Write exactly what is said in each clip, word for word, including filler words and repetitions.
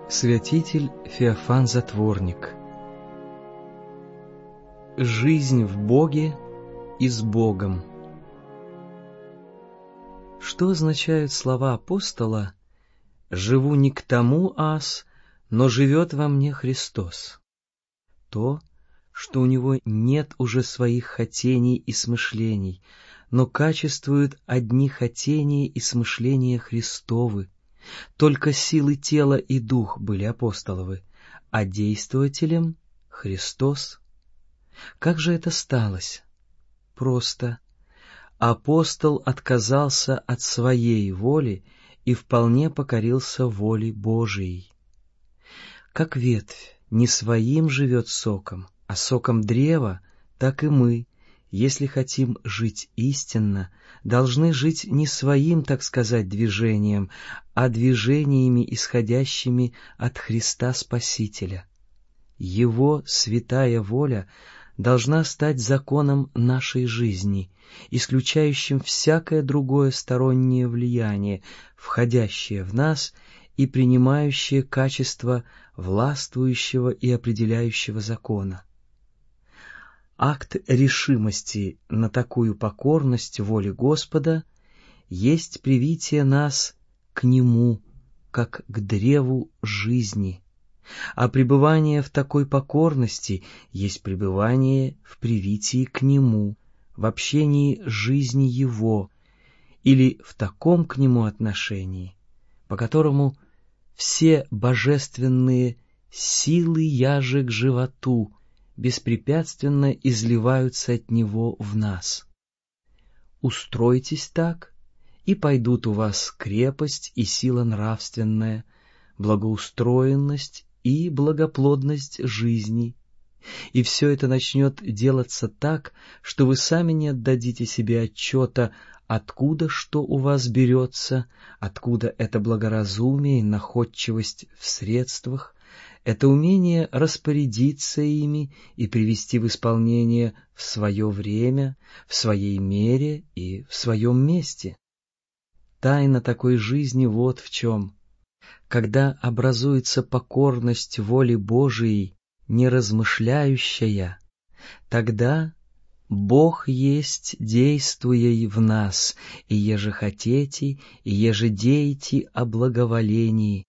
Святитель Феофан Затворник. Жизнь в Боге и с Богом. Что означают слова апостола «Живу не к тому аз, но живет во мне Христос»? То, что у него нет уже своих хотений и смышлений, но качествуют одни хотения и смышления Христовы. Только силы тела и дух были апостоловы, а действователем — Христос. Как же это сталось? Просто. Апостол отказался от своей воли и вполне покорился воле Божией. Как ветвь не своим живет соком, а соком древа, так и мы, если хотим жить истинно, должны жить не своим, так сказать, движением, а движениями, исходящими от Христа Спасителя. Его святая воля должна стать законом нашей жизни, исключающим всякое другое стороннее влияние, входящее в нас и принимающее качество властвующего и определяющего закона. Акт решимости на такую покорность воле Господа есть привитие нас к Нему, как к древу жизни, а пребывание в такой покорности есть пребывание в привитии к Нему, в общении жизни Его, или в таком к Нему отношении, по которому все божественные силы яже к животу беспрепятственно изливаются от Него в нас. Устройтесь так, и пойдут у вас крепость и сила нравственная, благоустроенность и благоплодность жизни, и все это начнет делаться так, что вы сами не отдадите себе отчета, откуда что у вас берется, откуда это благоразумие и находчивость в средствах, это умение распорядиться ими и привести в исполнение в свое время, в своей мере и в своем месте. Тайна такой жизни вот в чем. Когда образуется покорность воле Божией, не размышляющая, тогда Бог есть действуя в нас, и еже хотите, и еже деете о благоволении.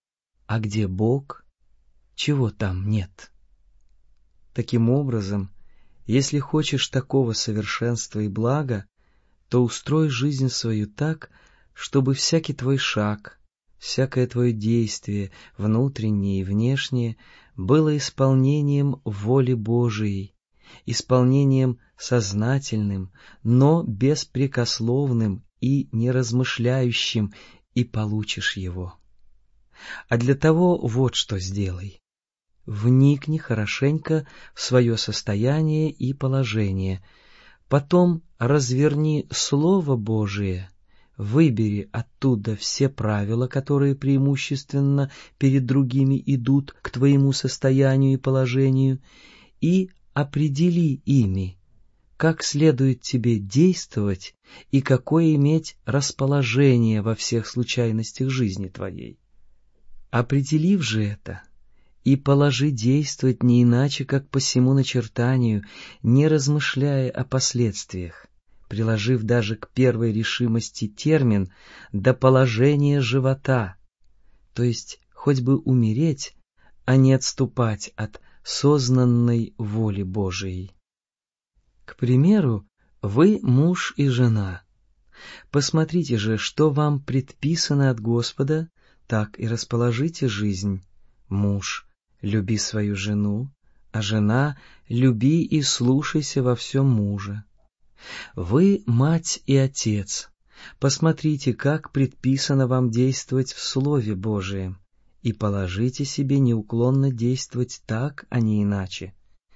А где Бог, чего там нет? Таким образом, если хочешь такого совершенства и блага, то устрой жизнь свою так, чтобы всякий твой шаг, всякое твое действие, внутреннее и внешнее, было исполнением воли Божией, исполнением сознательным, но беспрекословным и неразмышляющим, и получишь его. А для того вот что сделай. Вникни хорошенько в свое состояние и положение, потом разверни Слово Божие, выбери оттуда все правила, которые преимущественно перед другими идут к твоему состоянию и положению, и определи ими, как следует тебе действовать и какое иметь расположение во всех случайностях жизни твоей. Определив же это, и положи действовать не иначе, как по сему начертанию, не размышляя о последствиях, приложив даже к первой решимости термин «до положения живота», то есть хоть бы умереть, а не отступать от сознанной воли Божией. К примеру, вы муж и жена. Посмотрите же, что вам предписано от Господа, так и расположите жизнь. Муж, люби свою жену, а жена, люби и слушайся во всем мужа. Вы мать и отец. Посмотрите, как предписано вам действовать в Слове Божием, и положите себе неуклонно действовать так, а не иначе.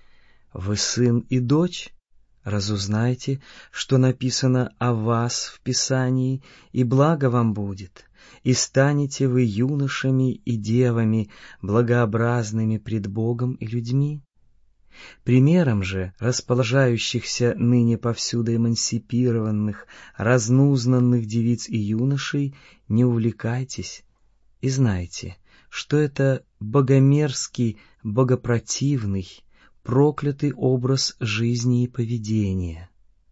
Вы сын и дочь. Разузнайте, что написано о вас в Писании, и благо вам будет, и станете вы юношами и девами, благообразными пред Богом и людьми. Примером же расположающихся ныне повсюду эмансипированных, разнузнанных девиц и юношей не увлекайтесь, и знайте, что это богомерзкий, богопротивный, проклятый образ жизни и поведения.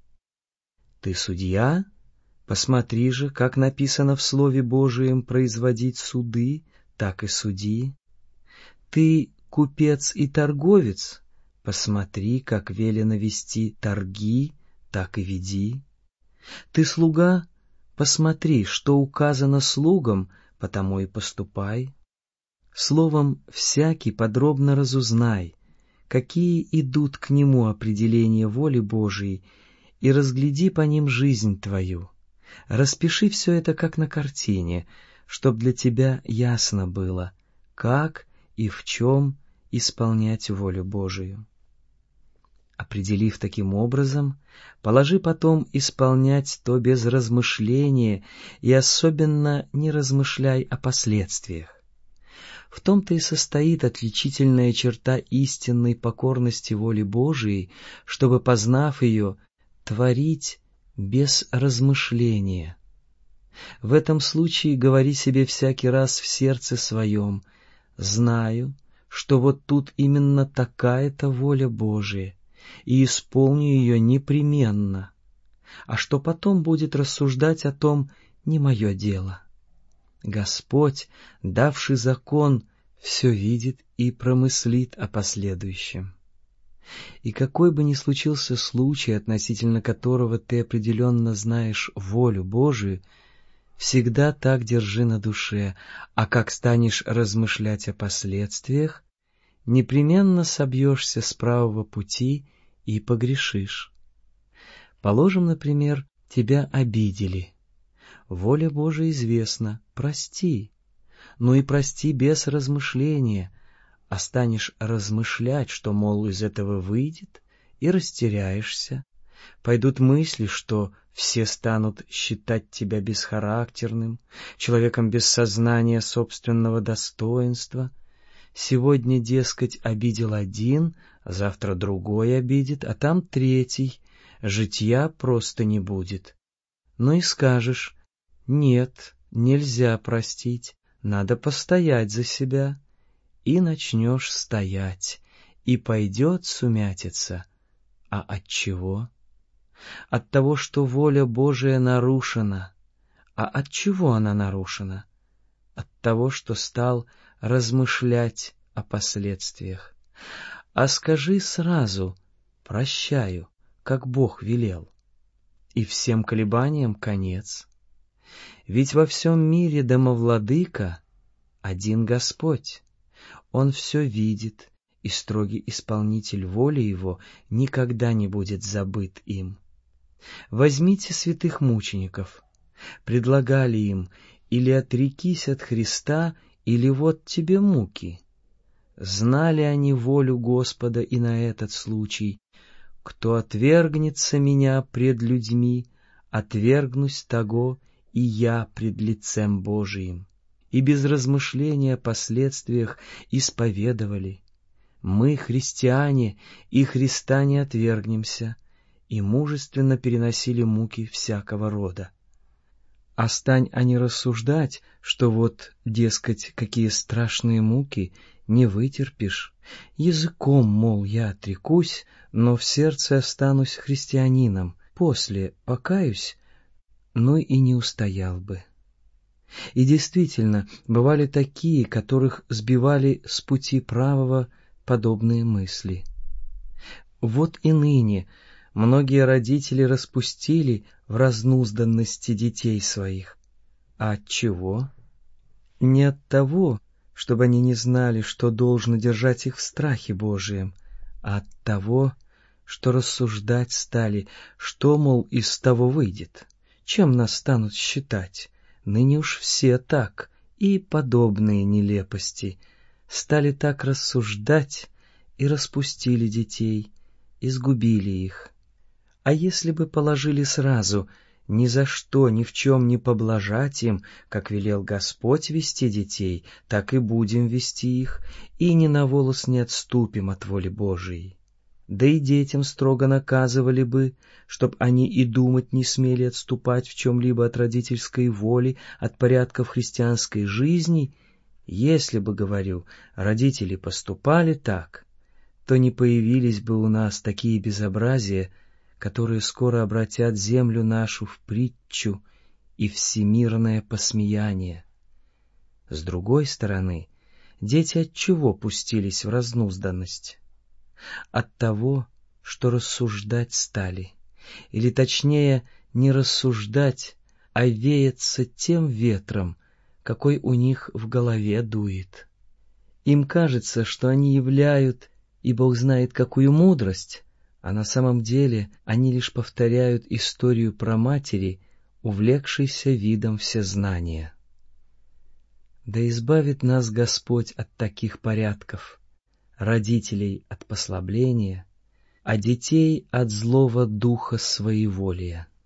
Ты судья? Посмотри же, как написано в Слове Божием производить суды, так и суди. Ты купец и торговец? Посмотри, как велено вести торги, так и веди. Ты слуга? Посмотри, что указано слугам, потому и поступай. Словом, всякий подробно разузнай, какие идут к нему определения воли Божией, и разгляди по ним жизнь твою. Распиши все это как на картине, чтоб для тебя ясно было, как и в чем исполнять волю Божию. Определив таким образом, положи потом исполнять то без размышления и особенно не размышляй о последствиях. В том-то и состоит отличительная черта истинной покорности воле Божией, чтобы, познав ее, творить без размышления. В этом случае говори себе всякий раз в сердце своем: «Знаю, что вот тут именно такая-то воля Божия, и исполню ее непременно, а что потом будет рассуждать о том, не мое дело». Господь, давший закон, все видит и промыслит о последующем. И какой бы ни случился случай, относительно которого ты определенно знаешь волю Божию, всегда так держи на душе, а как станешь размышлять о последствиях, непременно собьешься с правого пути и погрешишь. Положим, например, тебя обидели. Воля Божия известна, прости, но и прости без размышления, а станешь размышлять, что, мол, из этого выйдет, и растеряешься. Пойдут мысли, что все станут считать тебя бесхарактерным, человеком без сознания собственного достоинства. Сегодня, дескать, обидел один, завтра другой обидит, а там третий, житья просто не будет. Ну и скажешь: нет, нельзя простить, надо постоять за себя. И начнешь стоять, и пойдет сумятица. А от чего? От того, что воля Божия нарушена. А от чего она нарушена? От того, что стал размышлять о последствиях. А скажи сразу: прощаю, как Бог велел. И всем колебаниям конец. Ведь во всем мире домовладыка один Господь. Он все видит, и строгий исполнитель воли его никогда не будет забыт им. Возьмите святых мучеников. Предлагали им: или отрекись от Христа, или вот тебе муки. Знали они волю Господа и на этот случай: кто отвергнется меня пред людьми, отвергнусь того и я пред лицем Божиим. И без размышления о последствиях исповедовали: мы, христиане, и Христа не отвергнемся, и мужественно переносили муки всякого рода. А стань они рассуждать, что вот, дескать, какие страшные муки, не вытерпишь, языком, мол, я отрекусь, но в сердце останусь христианином, после покаюсь, ну и не устоял бы. И действительно, бывали такие, которых сбивали с пути правого подобные мысли. Вот и ныне многие родители распустили в разнузданности детей своих. А от чего? Не от того, чтобы они не знали, что должно держать их в страхе Божием, а от того, что рассуждать стали, что, мол, из того выйдет, чем нас станут считать. Ныне уж все так, и подобные нелепости. Стали так рассуждать и распустили детей, изгубили их. А если бы положили сразу: ни за что, ни в чем не поблажать им, как велел Господь вести детей, так и будем вести их, и ни на волос не отступим от воли Божией. Да и детям строго наказывали бы, чтоб они и думать не смели отступать в чем-либо от родительской воли, от порядков христианской жизни, Если бы, говорю, родители поступали так, то не появились бы у нас такие безобразия, которые скоро обратят землю нашу в притчу и всемирное посмеяние. С другой стороны, дети от чего пустились в разнузданность? От того, что рассуждать стали, или точнее, не рассуждать, а веяться тем ветром, какой у них в голове дует. Им кажется, что они являют, и Бог знает какую мудрость, а на самом деле они лишь повторяют историю про матери, увлекшейся видом всезнания. Да избавит нас Господь от таких порядков, родителей от послабления, а детей от злого духа своеволия.